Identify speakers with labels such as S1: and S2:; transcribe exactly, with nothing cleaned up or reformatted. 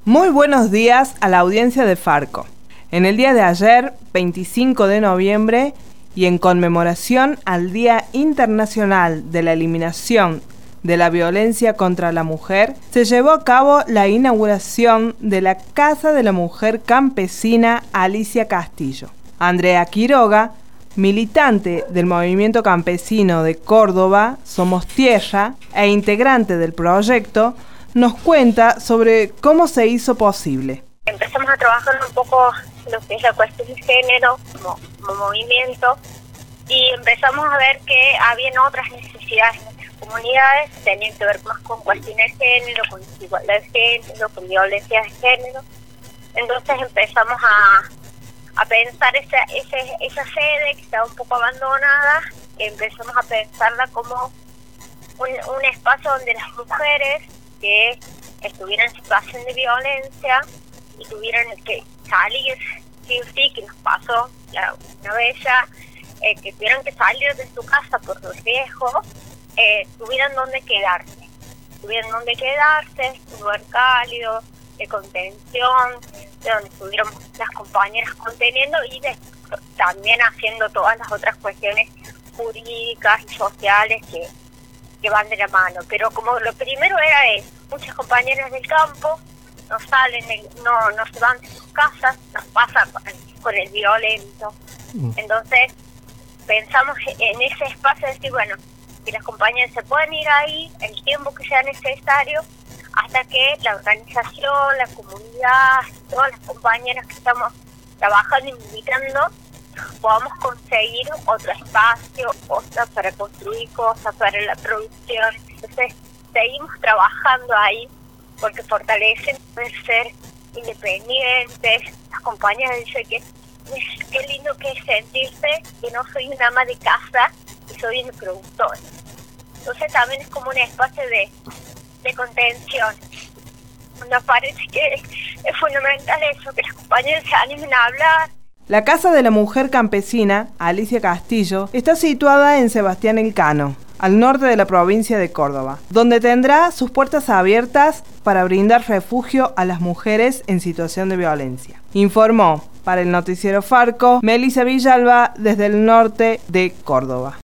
S1: Muy buenos días a la audiencia de Farco. En el día de ayer, veinticinco de noviembre, y en conmemoración al Día Internacional de la Eliminación de la Violencia contra la Mujer, se llevó a cabo la inauguración de la Casa de la Mujer Campesina Alicia Castillo. Andrea Quiroga, militante del movimiento campesino de Córdoba, Somos Tierra, e integrante del proyecto, nos cuenta sobre cómo se hizo posible.
S2: Empezamos a trabajar un poco lo que es la cuestión de género como, como movimiento y empezamos a ver que habían otras necesidades en nuestras comunidades, tenían que ver más con cuestiones de género, con desigualdad de género, con violencia de género. Entonces empezamos a, a pensar esa, esa, esa sede que estaba un poco abandonada, empezamos a pensarla como un, un espacio donde las mujeres que estuvieran en situación de violencia y tuvieran que salir, sí o sí, que nos pasó la, una vez ya, eh, que tuvieran que salir de su casa por los riesgos, eh, tuvieran donde quedarse, tuvieran donde quedarse, un lugar cálido, de contención, de donde estuvieron las compañeras conteniendo y de, también haciendo todas las otras cuestiones jurídicas y sociales que que van de la mano, pero como lo primero era eso, muchas compañeras del campo no salen, no, no se van de sus casas, nos pasa con el violento. Entonces pensamos en ese espacio de decir, bueno, que las compañeras se pueden ir ahí el tiempo que sea necesario hasta que la organización, la comunidad, todas las compañeras que estamos trabajando y militando podamos conseguir otro espacio, cosas para construir cosas, para la producción. Entonces seguimos trabajando ahí porque fortalecen poder ser independientes. Las compañeras dicen que qué lindo que es sentirse que no soy una ama de casa y soy una productora. Entonces también es como un espacio de, de contención. Nos parece que es fundamental eso, que las compañeras se animen a hablar.
S1: La Casa de la Mujer Campesina, Alicia Castillo, está situada en Sebastián Elcano, al norte de la provincia de Córdoba, donde tendrá sus puertas abiertas para brindar refugio a las mujeres en situación de violencia. Informó para el noticiero Farco, Melissa Villalba, desde el norte de Córdoba.